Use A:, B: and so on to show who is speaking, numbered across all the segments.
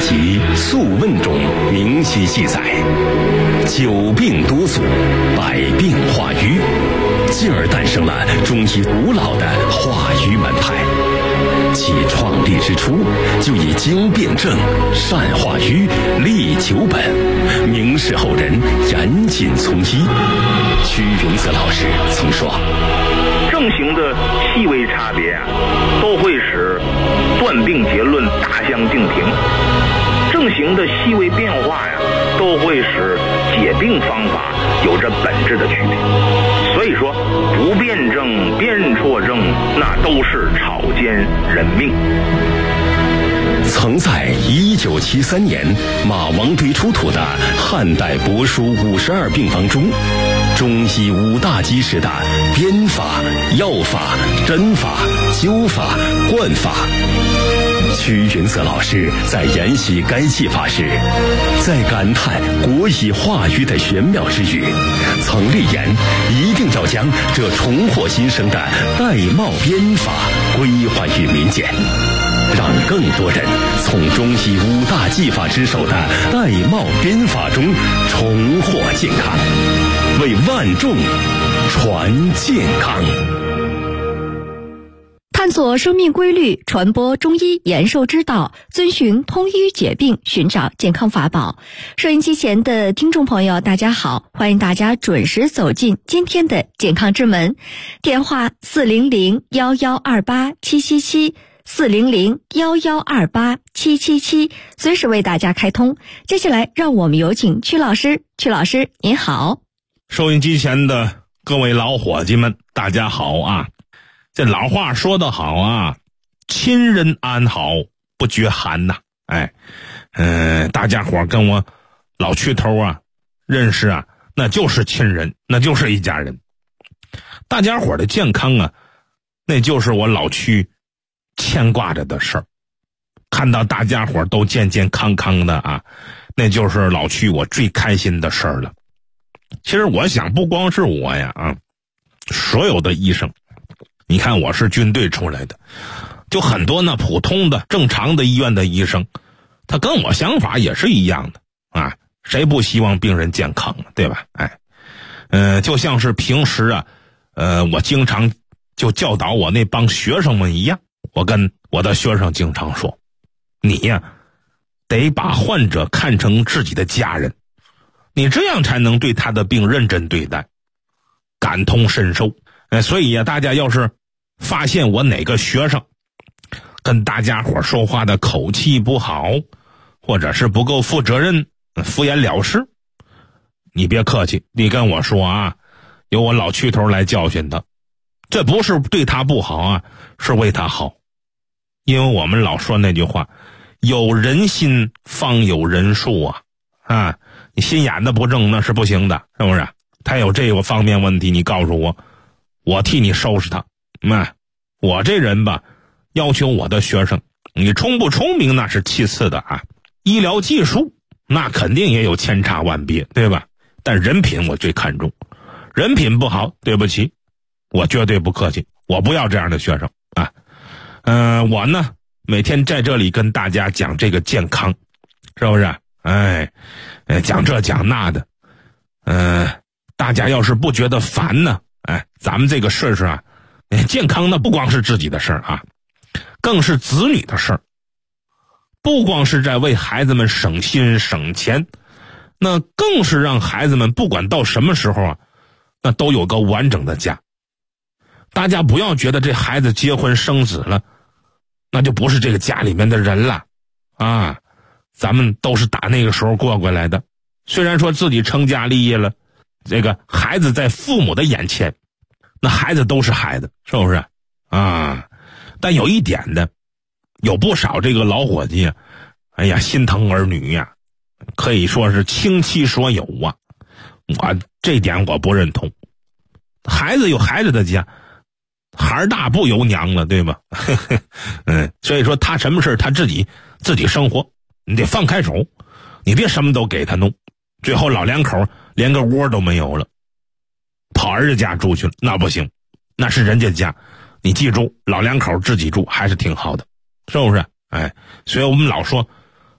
A: 集《素问》中明晰记载，久病多阻，百病化瘀，进而诞生了中医古老的化瘀门派。其创立之初，就以经辨证、善化瘀、利久本，名士后人严谨从医。屈云泽老师曾说，
B: 症型的细微差别都会使断病结论大相径庭，症型的细微变化都会使解病方法有着本质的区别。所以说，不辩证、辨错症，那都是草菅人命。
A: 曾在1973年马王堆出土的汉代帛书52病方中，中医5大基石的编法、药法、针法、灸法、灌法。屈云泽老师在研习该技法时，在感叹国医化瘀的玄妙之余，曾立言一定要将这重获新生的玳瑁编法归还于民间，让更多人从中医5大技法之首的玳瑁编法中重获健康，为万众传健康。
C: 探索生命规律，传播中医延寿之道，遵循通医解病，寻找健康法宝。收音机前的听众朋友，大家好，欢迎大家准时走进今天的健康之门。电话400-1128-777，400-1128-777，随时为大家开通。接下来，让我们有请曲老师。曲老师，您好。
D: 收音机前的各位老伙计们，大家好啊！这老话说得好啊，亲人安好不觉寒呐。大家伙跟我老屈头啊认识啊，那就是亲人，那就是一家人。大家伙的健康啊，那就是我老屈牵挂着的事儿。看到大家伙都健健康康的啊，那就是老屈我最开心的事儿了。其实我想，不光是我呀啊，所有的医生，你看我是军队出来的，就很多那普通的正常的医院的医生，他跟我想法也是一样的啊，谁不希望病人健康啊，对吧？就像是平时啊，我经常就教导我那帮学生们一样，我跟我的学生经常说，你呀，得把患者看成自己的家人，你这样才能对他的病认真对待，感同身受。所以呀，大家要是发现我哪个学生跟大家伙说话的口气不好，或者是不够负责任、敷衍了事，你别客气，你跟我说啊，由我老屈头来教训他。这不是对他不好啊，是为他好。因为我们老说那句话，有人心方有人数啊，你心眼子不正那是不行的，是不是？他有这个方面问题，你告诉我，我替你收拾他。我这人吧，要求我的学生，你聪不聪明那是其次的啊，医疗技术那肯定也有千差万别，对吧？但人品我最看重，人品不好，对不起，我绝对不客气，我不要这样的学生啊。我呢每天在这里跟大家讲这个健康，是不是？讲这讲那的，大家要是不觉得烦呢，咱们这个事儿啊，健康呢不光是自己的事儿啊，更是子女的事儿。不光是在为孩子们省心省钱，那更是让孩子们不管到什么时候啊，那都有个完整的家。大家不要觉得这孩子结婚生子了，那就不是这个家里面的人了啊。咱们都是打那个时候过来的，虽然说自己成家立业了，这个孩子在父母的眼前，那孩子都是孩子，是不是啊？但有一点的，有不少这个老伙计啊，心疼儿女呀，可以说是倾其所有啊。我这点我不认同。孩子有孩子的家，孩儿大不由娘了，对吧？所以说他什么事他自己生活，你得放开手，你别什么都给他弄，最后老两口连个窝都没有了，跑儿子家住去了，那不行，那是人家家，你记住，老两口自己住还是挺好的，是不是？所以我们老说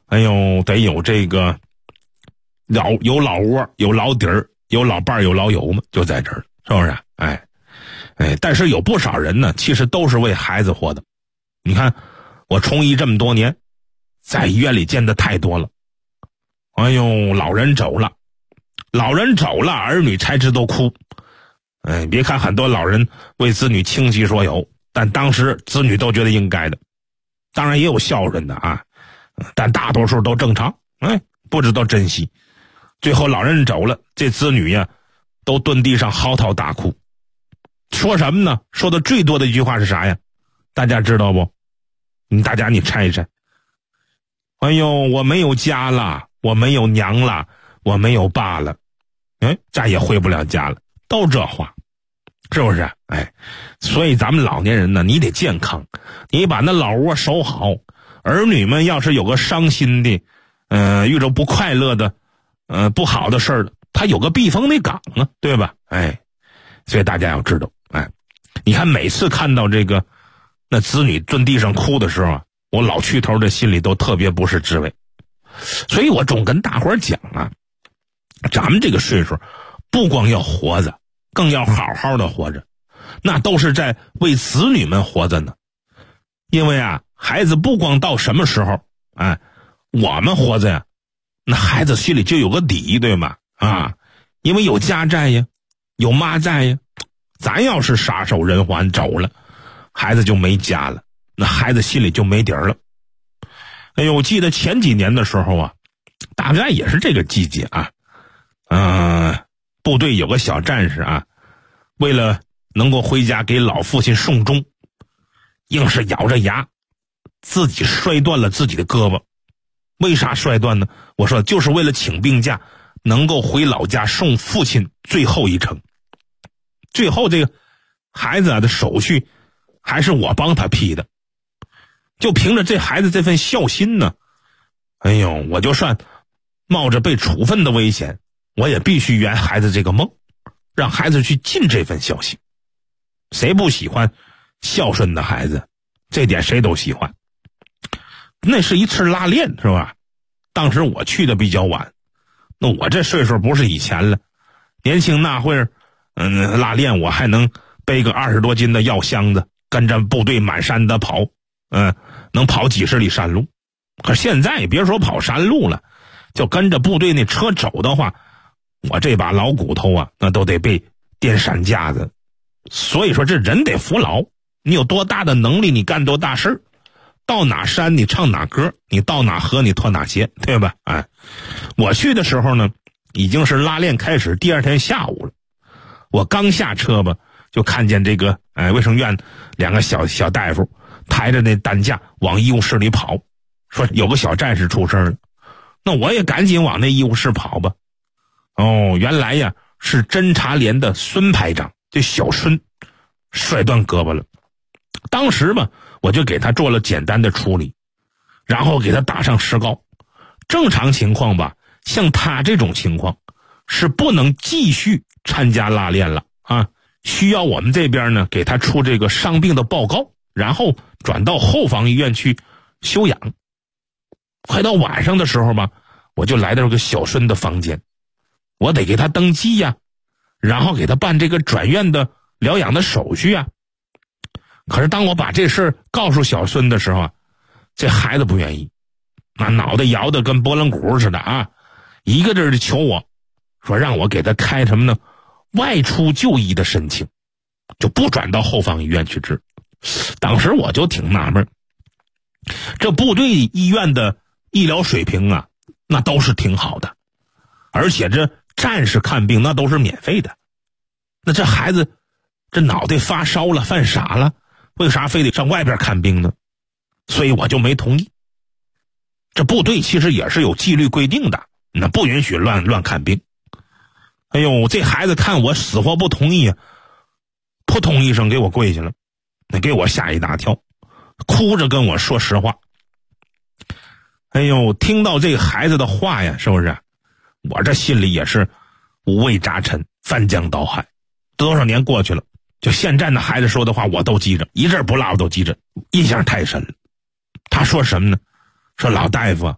D: 哎呦，得有这个有老窝，有老底儿，有老伴儿，有老友嘛，就在这儿，是不是？但是有不少人呢，其实都是为孩子活的。你看，我从医这么多年，在医院里见的太多了。哎呦，老人走了，儿女才知道哭。别看很多老人为子女倾其所有，但当时子女都觉得应该的。当然也有孝顺的啊，但大多数都正常，不知道珍惜。最后老人走了，这子女呀，都蹲地上嚎啕大哭。说什么呢？说的最多的一句话是啥呀？大家知道不？大家你猜一猜。哎呦，我没有家了，我没有娘了，我没有爸了，再也回不了家了，都这话，是不是？所以咱们老年人呢，你得健康，你把那老窝守好。儿女们要是有个伤心的，遇着不快乐的，不好的事儿，他有个避风的港啊，对吧？所以大家要知道，你看每次看到这个那子女蹲地上哭的时候啊，我老去头的心里都特别不是滋味。所以我总跟大伙儿讲啊，咱们这个岁数不光要活着，更要好好的活着，那都是在为子女们活着呢。因为啊，孩子不光到什么时候，我们活着呀，那孩子心里就有个底，对吗？因为有家在呀，有妈在呀。咱要是撒手人寰走了，孩子就没家了，那孩子心里就没底儿了。哎呦，我记得前几年的时候啊，大概也是这个季节啊，部队有个小战士啊，为了能够回家给老父亲送终，硬是咬着牙自己摔断了自己的胳膊。为啥摔断呢？我说就是为了请病假，能够回老家送父亲最后一程。最后这个孩子的手续还是我帮他批的，就凭着这孩子这份孝心呢，哎呦，我就算冒着被处分的危险，我也必须圆孩子这个梦，让孩子去尽这份孝心。谁不喜欢孝顺的孩子？这点谁都喜欢。那是一次拉练，是吧？当时我去的比较晚，那我这岁数不是以前了，年轻那会儿拉练我还能背个20多斤的药箱子，跟着部队满山的跑，能跑几十里山路。可现在别说跑山路了，就跟着部队那车走的话，我这把老骨头啊，那都得被颠山架子。所以说这人得服老，你有多大的能力，你干多大事儿。到哪山你唱哪歌，你到哪河你脱哪鞋，对吧？我去的时候呢，已经是拉练开始第二天下午了。我刚下车吧，就看见这个卫生院2个小大夫抬着那担架往医务室里跑，说有个小战士出事了。那我也赶紧往那医务室跑吧。原来呀是侦察连的孙排长，这小孙摔断胳膊了。当时吧，我就给他做了简单的处理，然后给他打上石膏。正常情况吧，像他这种情况是不能继续参加拉练了啊，需要我们这边呢给他出这个伤病的报告，然后转到后方医院去休养。快到晚上的时候吧，我就来到这个小孙的房间，我得给他登记呀，然后给他办这个转院的疗养的手续啊。可是当我把这事告诉小孙的时候啊，这孩子不愿意，脑袋摇得跟拨浪鼓似的啊，一个劲儿的求我，说让我给他开什么呢？外出就医的申请，就不转到后方医院去治。当时我就挺纳闷，这部队医院的医疗水平啊，那都是挺好的，而且这战士看病那都是免费的。那这孩子这脑袋发烧了，犯傻了，为啥非得上外边看病呢？所以我就没同意。这部队其实也是有纪律规定的，那不允许乱看病。哎呦，这孩子看我死活不同意啊，扑通一声给我跪下了，那给我吓一大跳，哭着跟我说实话。哎呦，听到这个孩子的话呀，是不是我这心里也是五味杂陈，翻江倒海。多少年过去了，就现在那孩子说的话我都记着，一阵不落我都记着，印象太深了。他说什么呢？说老大夫啊，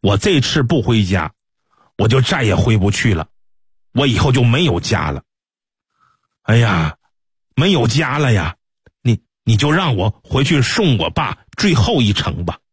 D: 我这次不回家，我就再也回不去了，我以后就没有家了。哎呀，没有家了呀，你就让我回去送我爸最后一程吧。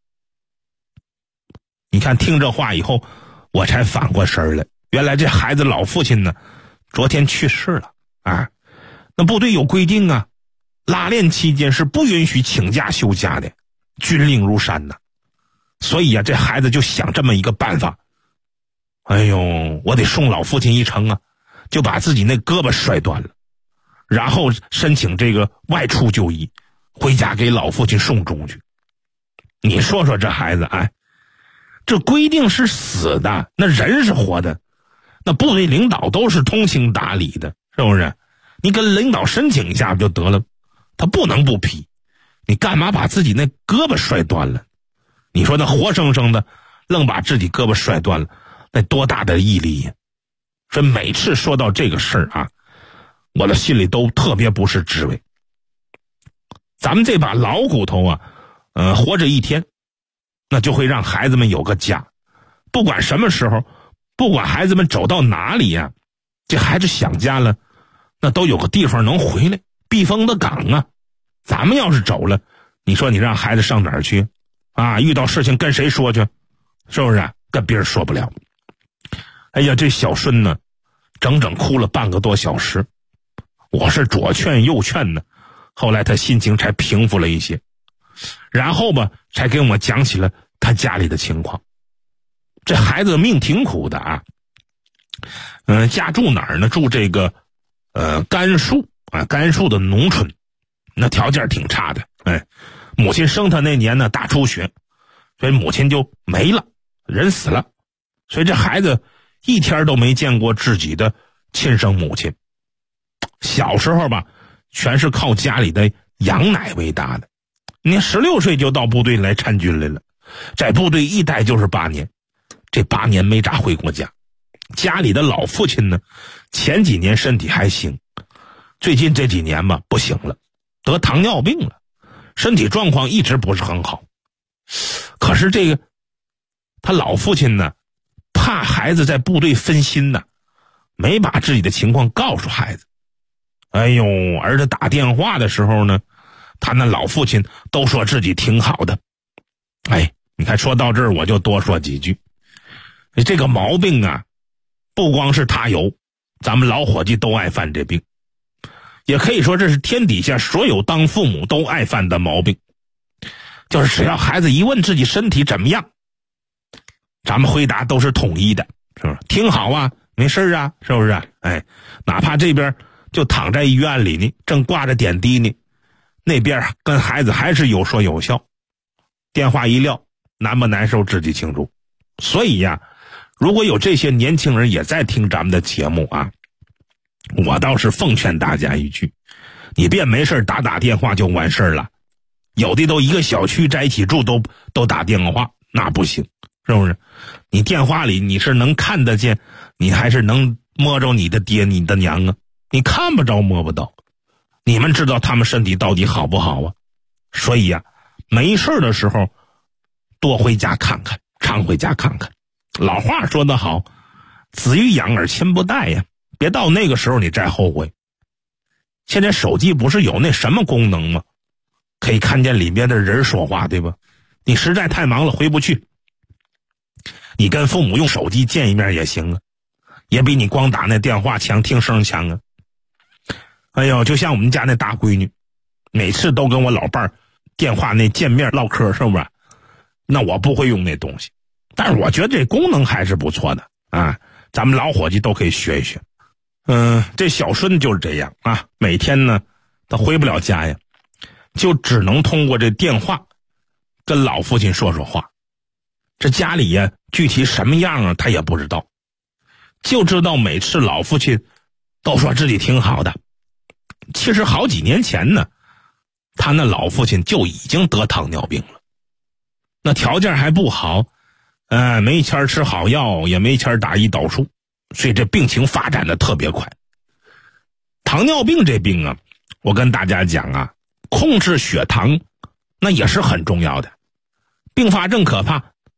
D: 你看，听这话以后，我才反过神来，原来这孩子老父亲呢，昨天去世了啊。那部队有规定啊，拉练期间是不允许请假休假的，军令如山呐。所以啊，这孩子就想这么一个办法，哎呦，我得送老父亲一程啊，就把自己那胳膊摔断了，然后申请这个外出就医，回家给老父亲送终去。你说说这孩子，哎，这规定是死的，那人是活的，那部队领导都是通情达理的，是不是？你跟领导申请一下不就得了，他不能不批，你干嘛把自己那胳膊摔断了？你说那活生生的愣把自己胳膊摔断了，那多大的毅力呀！所以每次说到这个事儿啊，我的心里都特别不是滋味。咱们这把老骨头啊，活着一天，那就会让孩子们有个家。不管什么时候，不管孩子们走到哪里呀，这孩子想家了，那都有个地方能回来，避风的港啊。咱们要是走了，你说你让孩子上哪儿去啊？遇到事情跟谁说去？是不是？跟别人说不了。哎呀，这小孙呢，整整哭了半个多小时，我是左劝右劝呢，后来他心情才平复了一些，然后吧，才跟我讲起了他家里的情况。这孩子命挺苦的啊，家住哪儿呢？住这个甘肃啊，甘肃的农村，那条件挺差的。哎，母亲生他那年呢大出血，所以母亲就没了，人死了，所以这孩子一天都没见过自己的亲生母亲。小时候吧，全是靠家里的羊奶喂大的。你16岁就到部队来参军来了，在部队一待就是8年，这8年没咋回过家。家里的老父亲呢，前几年身体还行，最近这几年吧不行了，得糖尿病了，身体状况一直不是很好。可是这个他老父亲呢，怕孩子在部队分心呢，没把自己的情况告诉孩子。哎呦，儿子打电话的时候呢，他那老父亲都说自己挺好的。哎，你看说到这儿我就多说几句。这个毛病啊，不光是他有，咱们老伙计都爱犯这病，也可以说这是天底下所有当父母都爱犯的毛病。就是只要孩子一问自己身体怎么样，咱们回答都是统一的，是不是？挺好啊，没事啊，是不是？哎，哪怕这边就躺在医院里呢，正挂着点滴呢，那边跟孩子还是有说有笑，电话一撂，难不难受自己清楚。所以呀，如果有这些年轻人也在听咱们的节目啊，我倒是奉劝大家一句，你别没事打电话就完事了。有的都一个小区在一起住都打电话，那不行，是不是？你电话里你是能看得见，你还是能摸着你的爹你的娘啊？你看不着摸不到，你们知道他们身体到底好不好啊？所以啊，没事的时候多回家看看，常回家看看。老话说得好，子欲养而亲不待呀，别到那个时候你再后悔。现在手机不是有那什么功能吗？可以看见里面的人说话，对吧？你实在太忙了回不去，你跟父母用手机见一面也行啊，也比你光打那电话强，听声强啊。哎呦，就像我们家那大闺女，每次都跟我老伴儿电话那见面唠嗑，是不是？那我不会用那东西，但是我觉得这功能还是不错的啊，咱们老伙计都可以学一学。这小孙就是这样啊，每天呢他回不了家呀，就只能通过这电话跟老父亲说说话。这家里呀具体什么样啊他也不知道，就知道每次老父亲都说自己挺好的。其实好几年前呢，他那老父亲就已经得糖尿病了，那条件还不好，没钱吃好药，也没钱打胰岛素，所以这病情发展的特别快。糖尿病这病啊，我跟大家讲啊，控制血糖那也是很重要的。并发症可怕，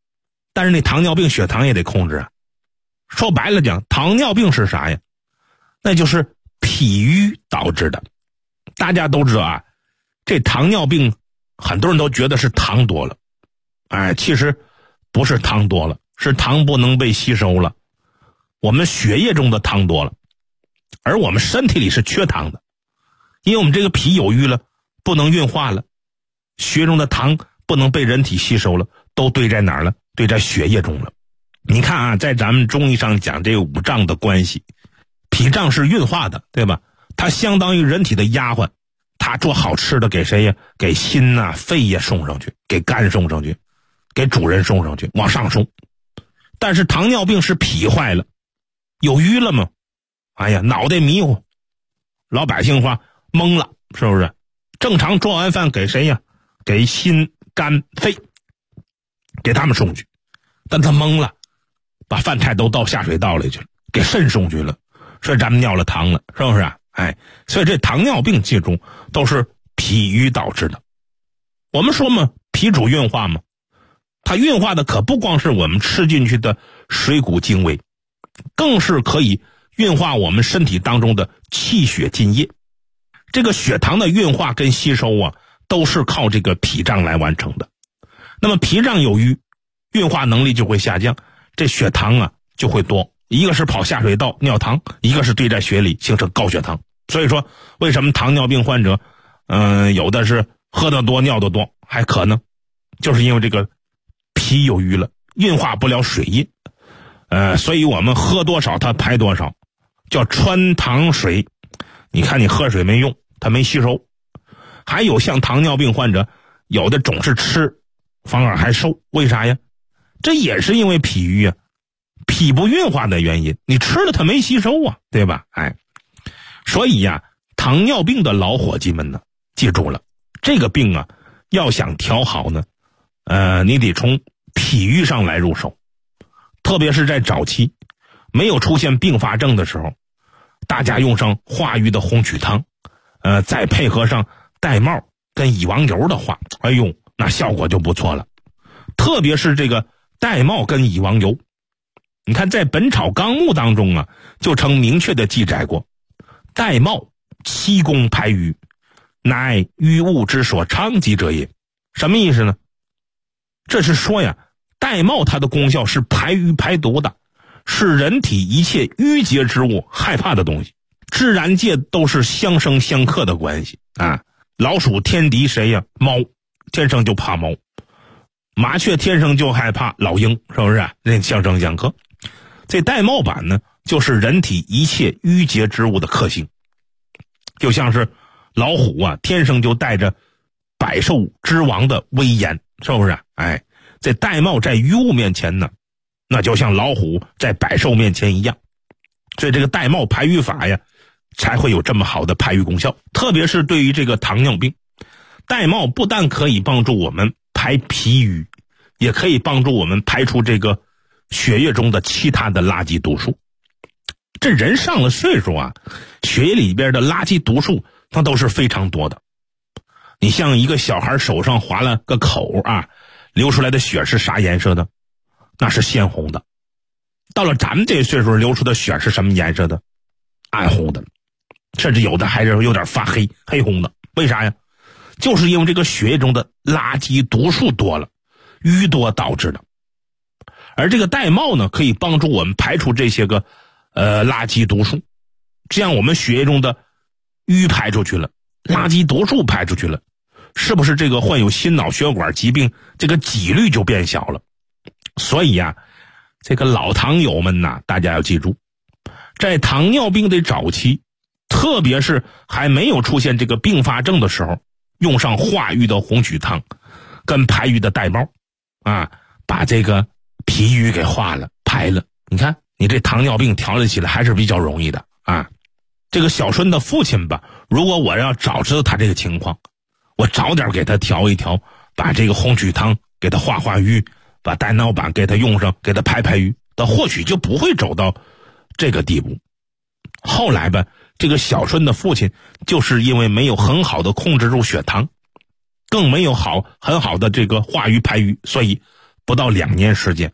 D: 但是那糖尿病血糖也得控制啊。说白了讲，糖尿病是啥呀？那就是脾瘀导致的。大家都知道啊，这糖尿病很多人都觉得是糖多了，其实不是糖多了，是糖不能被吸收了。我们血液中的糖多了，而我们身体里是缺糖的，因为我们这个脾有瘀了，不能运化了，血中的糖不能被人体吸收了，都堆在哪儿了？堆在血液中了。你看啊，在咱们中医上讲这个五脏的关系，脾脏是运化的，对吧？它相当于人体的丫鬟，它做好吃的给谁呀？给心啊、肺呀送上去，给肝送上去，给主人送上去，往上送。但是糖尿病是脾坏了，有瘀了吗？脑袋迷糊，老百姓话懵了，是不是？正常做完饭给谁呀？给心、肝、肺，给他们送去，但他懵了，把饭菜都倒下水道里去了，给肾送去了，所以咱们尿了糖了，是不是啊？所以这糖尿病记住都是脾瘀导致的。我们说嘛，脾主运化嘛，它运化的可不光是我们吃进去的水谷精微，更是可以运化我们身体当中的气血津液。这个血糖的运化跟吸收啊，都是靠这个脾脏来完成的。那么脾脏有瘀，运化能力就会下降，这血糖啊就会多，一个是跑下水道尿糖，一个是堆在血里形成高血糖。所以说为什么糖尿病患者有的是喝得多尿得多还渴呢？就是因为这个脾有瘀了，运化不了水液，所以我们喝多少它排多少，叫穿糖水。你看你喝水没用，它没吸收。还有像糖尿病患者，有的总是吃反而还瘦，为啥呀？这也是因为脾瘀啊，脾不运化的原因，你吃了它没吸收啊，对吧？所以呀，糖尿病的老伙计们呢，记住了，这个病啊，要想调好呢，你得从脾瘀上来入手，特别是在早期没有出现并发症的时候，大家用上化瘀的红曲汤，再配合上玳瑁跟乙王油的话，那效果就不错了。特别是这个玳瑁跟乙王油，你看在《本草纲目》当中啊，就曾明确的记载过，玳瑁其功排瘀，乃瘀物之所昌积者也。什么意思呢？这是说呀，玳瑁它的功效是排瘀排毒的，是人体一切淤结之物害怕的东西。自然界都是相生相克的关系啊。老鼠天敌谁呀？猫，天生就怕猫。麻雀天生就害怕老鹰，是不是啊？那相生相克。这玳瑁板呢，就是人体一切淤结之物的克星。就像是老虎啊，天生就带着百兽之王的威严，是不是啊？这玳瑁在淤物面前呢，那就像老虎在百兽面前一样。所以这个玳瑁排瘀法呀，才会有这么好的排瘀功效。特别是对于这个糖尿病，玳瑁不但可以帮助我们排脾瘀，也可以帮助我们排出这个血液中的其他的垃圾毒素。这人上了岁数啊，血液里边的垃圾毒素那都是非常多的。你像一个小孩手上划了个口啊，流出来的血是啥颜色的？那是鲜红的。到了咱们这岁数流出的血是什么颜色的？暗红的，甚至有的还是有点发黑，黑红的。为啥呀？就是因为这个血液中的垃圾毒素多了，淤多导致的。而这个玳瑁呢，可以帮助我们排除这些个垃圾毒素，这样我们血液中的淤排出去了，垃圾毒素排出去了，是不是这个患有心脑血管疾病这个几率就变小了？所以呀，这个老糖友们呐，大家要记住，在糖尿病的早期，特别是还没有出现这个并发症的时候，用上化瘀的红曲汤跟排瘀的玳瑁啊，把这个脾瘀给化了排了。你看你这糖尿病调理起来还是比较容易的啊。这个小孙的父亲吧，如果我要早知道他这个情况，我早点给他调一调，把这个红曲汤给他化瘀，把玳瑁板给他用上，给他排瘀，他或许就不会走到这个地步。后来吧，这个小孙的父亲就是因为没有很好的控制住血糖，更没有很好的这个化瘀排瘀，所以不到2年时间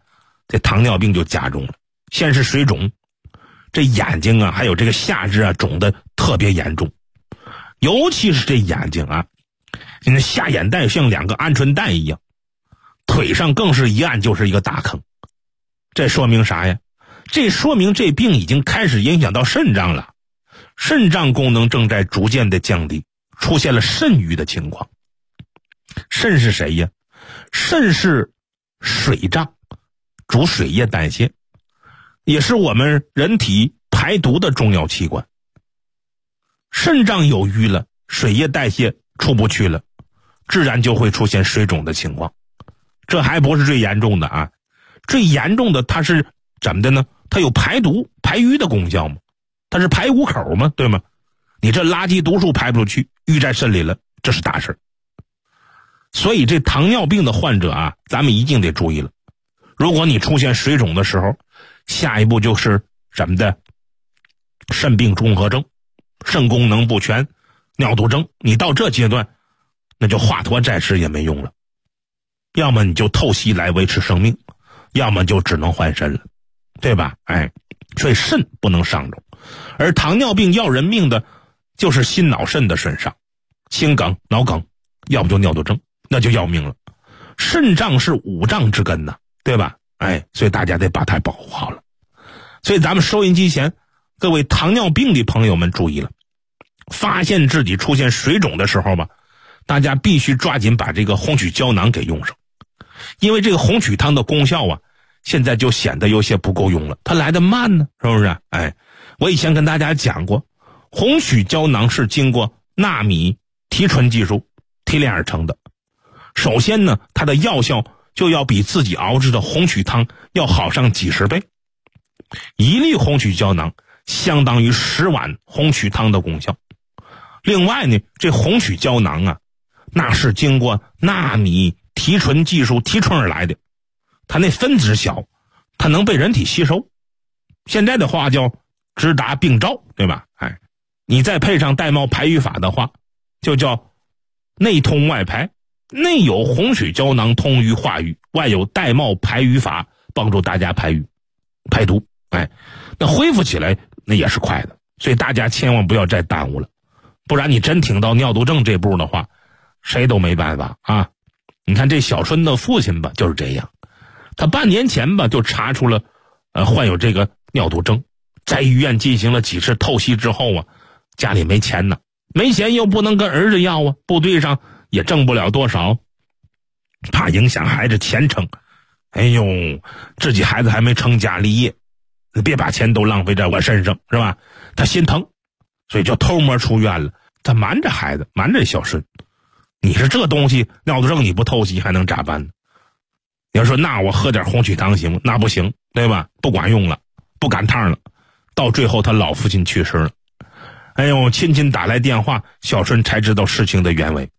D: 这糖尿病就加重了。先是水肿，这眼睛啊还有这个下肢啊肿得特别严重，尤其是这眼睛啊，那下眼袋像2个鹌鹑蛋一样，腿上更是一按就是一个大坑。这说明啥呀？这说明这病已经开始影响到肾脏了，肾脏功能正在逐渐的降低，出现了肾盂的情况。肾是谁呀？肾是水脏，主水液代谢，也是我们人体排毒的重要器官。肾脏有淤了，水液代谢出不去了，自然就会出现水肿的情况。这还不是最严重的啊，最严重的它是怎么的呢？它有排毒排瘀的功效嘛，它是排污口嘛，对吗？你这垃圾毒素排不出去，淤在肾里了，这是大事。所以这糖尿病的患者啊，咱们一定得注意了。如果你出现水肿的时候，下一步就是什么的肾病综合症、肾功能不全、尿毒症。你到这阶段，那就华佗在世也没用了，要么你就透析来维持生命，要么就只能换肾了，对吧？所以肾不能伤着。而糖尿病要人命的就是心脑肾的肾伤，心梗、脑梗，要不就尿毒症，那就要命了。肾脏是5脏之根呐，对吧？所以大家得把它保护好了。所以咱们收音机前各位糖尿病的朋友们注意了，发现自己出现水肿的时候吧，大家必须抓紧把这个红曲胶囊给用上。因为这个红曲汤的功效啊，现在就显得有些不够用了，它来得慢呢，是不是？我以前跟大家讲过，红曲胶囊是经过纳米提纯技术提炼而成的。首先呢，它的药效就要比自己熬制的红曲汤要好上几十倍。1粒红曲胶囊相当于10碗红曲汤的功效。另外呢，这红曲胶囊啊，那是经过纳米提纯技术提纯而来的，它那分子小，它能被人体吸收。现在的话叫直达病灶，对吧？你再配上带帽排瘀法的话，就叫内通外排，内有红曲胶囊通瘀化瘀，外有带帽排瘀法帮助大家排瘀排毒。那恢复起来那也是快的，所以大家千万不要再耽误了，不然你真挺到尿毒症这步的话，谁都没办法啊。你看这小春的父亲吧，就是这样，他半年前吧就查出了患有这个尿毒症，在医院进行了几次透析之后啊，家里没钱呢，没钱又不能跟儿子要啊，部队上也挣不了多少，怕影响孩子前程，自己孩子还没成家立业，别把钱都浪费在我身上，是吧？他心疼，所以就偷摸出院了。他瞒着孩子，瞒着小孙。你说这东西尿毒症你不透析还能咋办呢？你要说那我喝点红曲汤行吗？那不行，对吧？不管用了，不赶趟了。到最后他老父亲去世了，亲戚打来电话，小孙才知道事情的原委。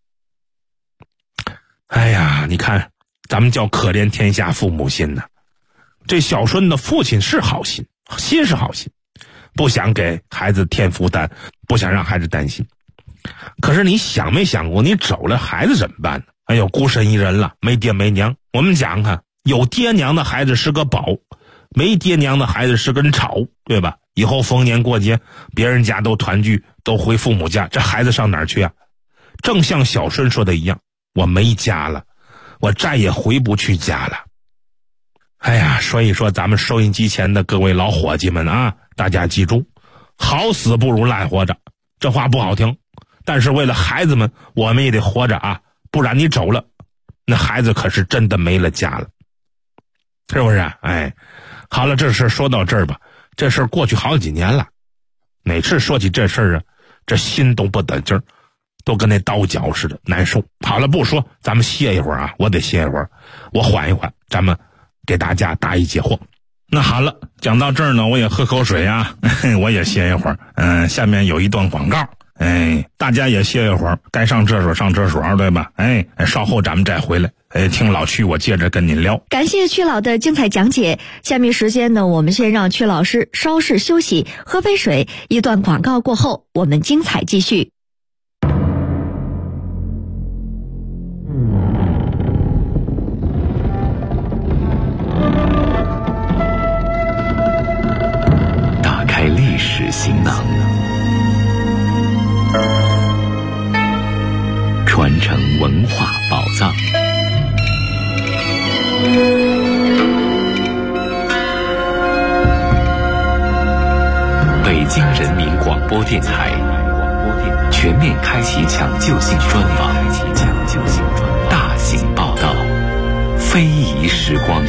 D: 你看咱们叫可怜天下父母心呐。这小孙的父亲是好心，心是好心，不想给孩子添负担，不想让孩子担心。可是你想没想过，你走了孩子怎么办呢？孤身一人了，没爹没娘。我们讲看，有爹娘的孩子是个宝，没爹娘的孩子是根草，对吧？以后逢年过节，别人家都团聚，都回父母家，这孩子上哪儿去啊？正像小孙说的一样，我没家了，我再也回不去家了。所以说咱们收音机前的各位老伙计们啊，大家记住，好死不如赖活着。这话不好听，但是为了孩子们，我们也得活着啊，不然你走了，那孩子可是真的没了家了，是不是？好了，这事说到这儿吧。这事过去好几年了，每次说起这事儿啊，这心都不得劲儿，都跟那刀绞似的，难受。好了，不说，咱们歇一会儿啊，我得歇一会儿，我缓一缓，咱们给大家答疑解惑。那好了，讲到这儿呢，我也喝口水啊，我也歇一会儿。下面有一段广告，大家也歇一会儿，该上厕所上厕所，对吧？稍后咱们再回来，听老曲我接着跟您聊。
C: 感谢曲老的精彩讲解。下面时间呢，我们先让曲老师稍事休息，喝杯水。一段广告过后，我们精彩继续。
E: 传承文化宝藏。北京人民广播电台全面开启抢救性专访，大型报道，非遗时光。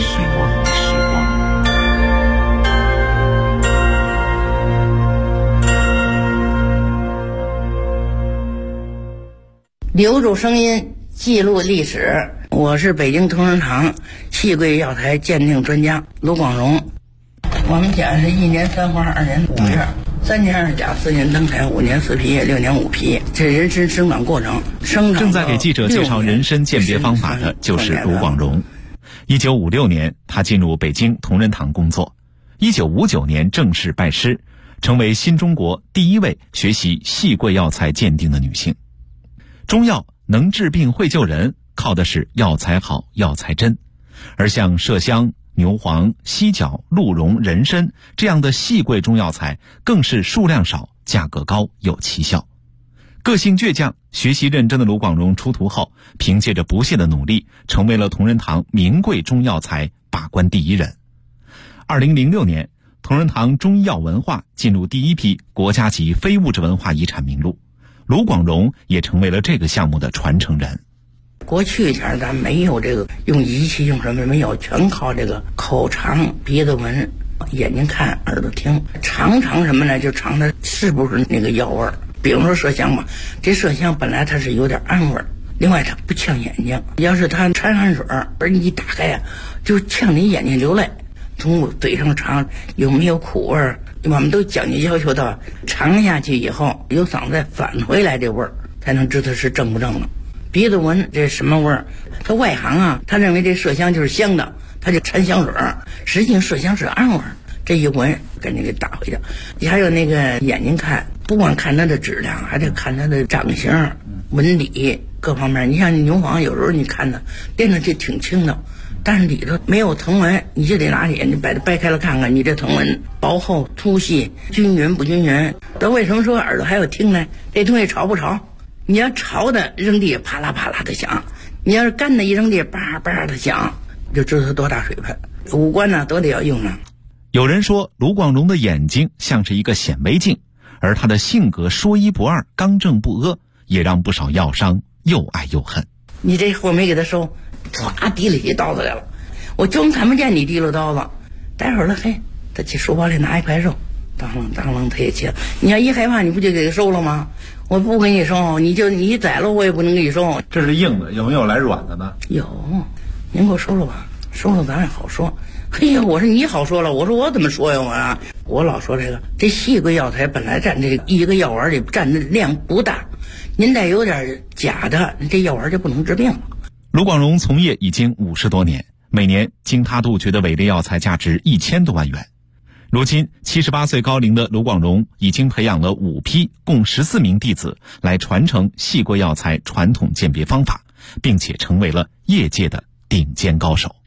F: 留住声音，记录历史。我是北京同仁堂细桂药材鉴定专家卢广荣。我们家是1年3花2年5月，3年2甲4年登台5年4皮6年5皮，这人参生长过程。
E: 正在给记者介绍人参鉴别方法的就是卢广荣。1956年，他进入北京同仁堂工作。1959年正式拜师，成为新中国第一位学习细桂药材鉴定的女性。中药能治病会救人，靠的是药材好药材真，而像麝香、牛黄、犀角、鹿茸、人参这样的细桂中药材更是数量少、价格高、有奇效。个性倔强、学习认真的卢广荣出徒后，凭借着不懈的努力，成为了同仁堂名贵中药材把关第一人。2006年，同仁堂中医药文化进入第一批国家级非物质文化遗产名录，卢广荣也成为了这个项目的传承人。
F: 过去前咱没有这个用仪器用什么没有，全靠这个口尝、鼻子闻、眼睛看、耳朵听，尝什么呢？就尝它是不是那个药味儿。比如说麝香吧，这麝香本来它是有点暗味儿，另外它不呛眼睛，要是它掺汗水而你一打开呀，就呛你眼睛流泪。从嘴上尝有没有苦味儿，我们都讲究要求到尝下去以后有嗓子再返回来这味儿，才能知道是正不正了。鼻子闻这什么味儿？他外行啊，他认为这麝香就是香的，他就掺香水，实际上麝香是暗味儿。这一闻赶紧给打回去。还有那个眼睛看，不光看它的质量，还得看它的长相、纹理各方面。你像牛黄，有时候你看它掂着就挺轻的，但是里头没有藤纹，你就得拿眼睛把它掰开了看看，你这藤纹薄厚、粗细、均匀不均匀。那为什么说耳朵还有听呢？这东西潮不潮？你要潮的扔地啪啦啪啦的响，你要是干的一扔地叭叭的响，就知道它多大水分。五官呢都得要用上。
E: 有人说卢广荣的眼睛像是一个显微镜，而他的性格说一不二、刚正不阿，也让不少药商又爱又恨。
F: 你这货没给他收，唰提了起刀子来了，我就看不见你提了刀子。待会儿了，嘿，他去书包里拿一块肉，当啷他也切了。你要一害怕，你不就给他收了吗？我不给你收，你宰了我也不能给你收。
G: 这是硬的，有没有来软的呢？
F: 有，您给我收了吧，收了咱也好说。嘿呀，我说你好说了，我说我怎么说呀？我老说这细桂药材本来占这一个药丸里占的量不大，您再有点假的，这药丸就不能治病了。
E: 卢广荣从业已经50多年，每年经他杜绝的伪劣药材价值1000多万元。如今78岁高龄的卢广荣已经培养了5批共14名弟子来传承细桂药材传统鉴别方法，并且成为了业界的顶尖高手。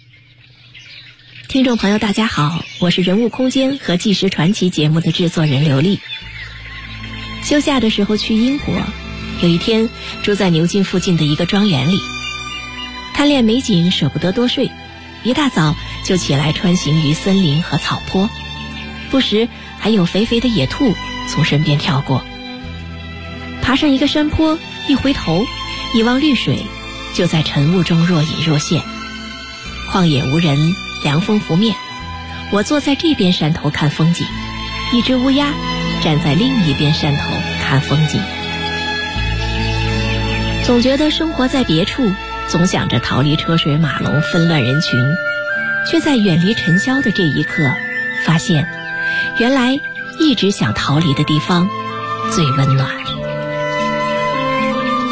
C: 听众朋友大家好，我是人物空间和纪实传奇节目的制作人刘丽。休假的时候去英国，有一天住在牛津附近的一个庄园里，贪恋美景舍不得多睡，一大早就起来穿行于森林和草坡，不时还有肥肥的野兔从身边跳过。爬上一个山坡，一回头一望绿水，就在晨雾中若隐若现。旷野无人，凉风拂面，我坐在这边山头看风景，一只乌鸦站在另一边山头看风景。总觉得生活在别处，总想着逃离车水马龙纷乱人群，却在远离尘嚣的这一刻，发现原来一直想逃离的地方最温暖。